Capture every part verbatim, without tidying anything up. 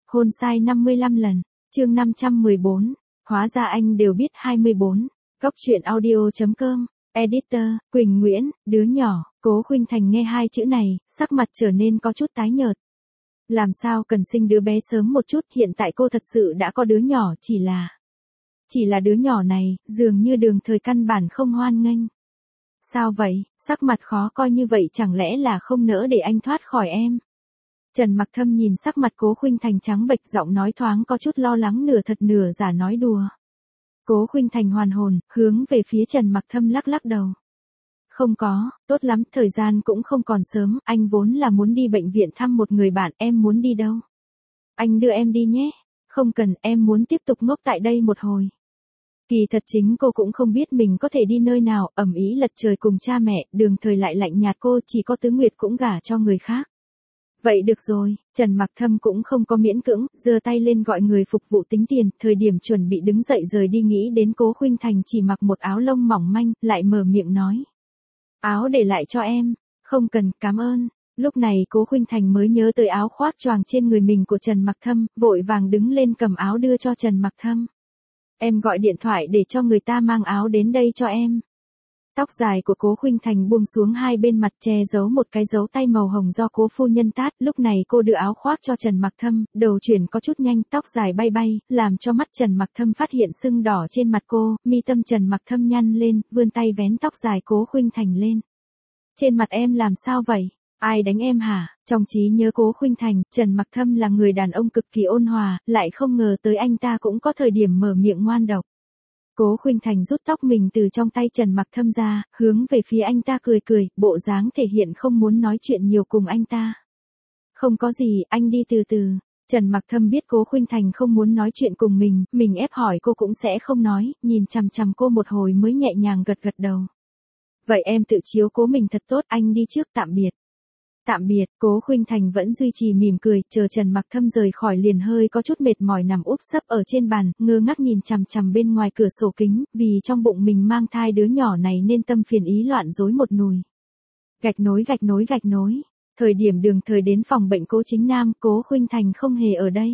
Hôn sai năm mươi lăm lần, chương năm trăm mười bốn, hóa ra anh đều biết hai mươi bốn, Cóc truyện audio chấm com, editor, Quỳnh Nguyễn, đứa nhỏ, Cố Khuynh Thành nghe hai chữ này, sắc mặt trở nên có chút tái nhợt. Làm sao cần sinh đứa bé sớm một chút, hiện tại cô thật sự đã có đứa nhỏ, chỉ là... Chỉ là đứa nhỏ này, dường như Đường Thời căn bản không hoan nghênh. Sao vậy, sắc mặt khó coi như vậy chẳng lẽ là không nỡ để anh thoát khỏi em? Trần Mặc Thâm nhìn sắc mặt Cố Khuynh Thành trắng bệch, giọng nói thoáng có chút lo lắng, nửa thật nửa giả nói đùa. Cố Khuynh Thành hoàn hồn, hướng về phía Trần Mặc Thâm lắc lắc đầu. Không có, tốt lắm, thời gian cũng không còn sớm, anh vốn là muốn đi bệnh viện thăm một người bạn, em muốn đi đâu? Anh đưa em đi nhé. Không cần, em muốn tiếp tục ngốc tại đây một hồi. Kỳ thật chính cô cũng không biết mình có thể đi nơi nào, ầm ĩ lật trời cùng cha mẹ, Đường Thời lại lạnh nhạt cô, chỉ có Tứ Nguyệt cũng gả cho người khác. Vậy được rồi, Trần Mặc Thâm cũng không có miễn cưỡng, giơ tay lên gọi người phục vụ tính tiền, thời điểm chuẩn bị đứng dậy rời đi nghĩ đến Cố Khuynh Thành chỉ mặc một áo lông mỏng manh, lại mở miệng nói. Áo để lại cho em, không cần, cảm ơn. Lúc này Cố Khuynh Thành mới nhớ tới áo khoác choàng trên người mình của Trần Mặc Thâm, vội vàng đứng lên cầm áo đưa cho Trần Mặc Thâm. Em gọi điện thoại để cho người ta mang áo đến đây cho em. Tóc dài của Cố Khuynh Thành buông xuống hai bên mặt, che giấu một cái dấu tay màu hồng do Cố phu nhân tát, lúc này cô đưa áo khoác cho Trần Mặc Thâm, đầu chuyển có chút nhanh, tóc dài bay bay, làm cho mắt Trần Mặc Thâm phát hiện sưng đỏ trên mặt cô, mi tâm Trần Mặc Thâm nhăn lên, vươn tay vén tóc dài Cố Khuynh Thành lên. Trên mặt em làm sao vậy? Ai đánh em hả? Trong trí nhớ Cố Khuynh Thành, Trần Mặc Thâm là người đàn ông cực kỳ ôn hòa, lại không ngờ tới anh ta cũng có thời điểm mở miệng ngoan độc. Cố Khuynh Thành rút tóc mình từ trong tay Trần Mặc Thâm ra, hướng về phía anh ta cười cười, bộ dáng thể hiện không muốn nói chuyện nhiều cùng anh ta. Không có gì, anh đi từ từ. Trần Mặc Thâm biết Cố Khuynh Thành không muốn nói chuyện cùng mình, mình ép hỏi cô cũng sẽ không nói, nhìn chằm chằm cô một hồi mới nhẹ nhàng gật gật đầu. Vậy em tự chiếu cố mình thật tốt, anh đi trước, tạm biệt. Tạm biệt, Cố Khuynh Thành vẫn duy trì mỉm cười, chờ Trần Mặc Thâm rời khỏi liền hơi có chút mệt mỏi nằm úp sấp ở trên bàn, ngơ ngác nhìn chằm chằm bên ngoài cửa sổ kính, vì trong bụng mình mang thai đứa nhỏ này nên tâm phiền ý loạn rối một nùi. Gạch nối gạch nối gạch nối, thời điểm Đường Thời đến phòng bệnh Cố Chính Nam, Cố Khuynh Thành không hề ở đây.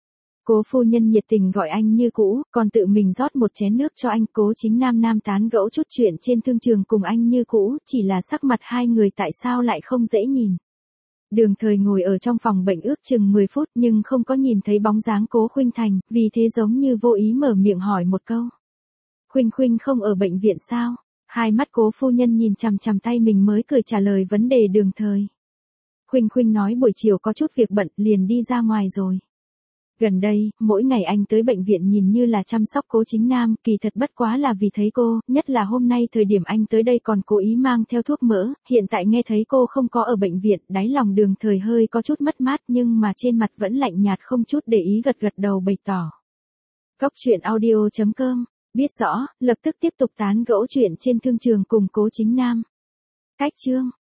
Cố phu nhân nhiệt tình gọi anh như cũ, còn tự mình rót một chén nước cho anh. Cố Chính Nam nam tán gẫu chút chuyện trên thương trường cùng anh như cũ, chỉ là sắc mặt hai người tại sao lại không dễ nhìn. Đường Thời ngồi ở trong phòng bệnh ước chừng mười phút nhưng không có nhìn thấy bóng dáng Cố Khuynh Thành, vì thế giống như vô ý mở miệng hỏi một câu. Khuynh Khuynh không ở bệnh viện sao? Hai mắt Cố phu nhân nhìn chằm chằm tay mình mới cười trả lời vấn đề Đường Thời. Khuynh Khuynh nói buổi chiều có chút việc bận liền đi ra ngoài rồi. Gần đây, mỗi ngày anh tới bệnh viện nhìn như là chăm sóc Cố Chính Nam, kỳ thật bất quá là vì thấy cô, nhất là hôm nay thời điểm anh tới đây còn cố ý mang theo thuốc mỡ, hiện tại nghe thấy cô không có ở bệnh viện, đáy lòng Đường Thời hơi có chút mất mát nhưng mà trên mặt vẫn lạnh nhạt không chút để ý gật gật đầu bày tỏ. Cóc truyện audio chấm com, biết rõ, lập tức tiếp tục tán gẫu chuyện trên thương trường cùng Cố Chính Nam. Cách chương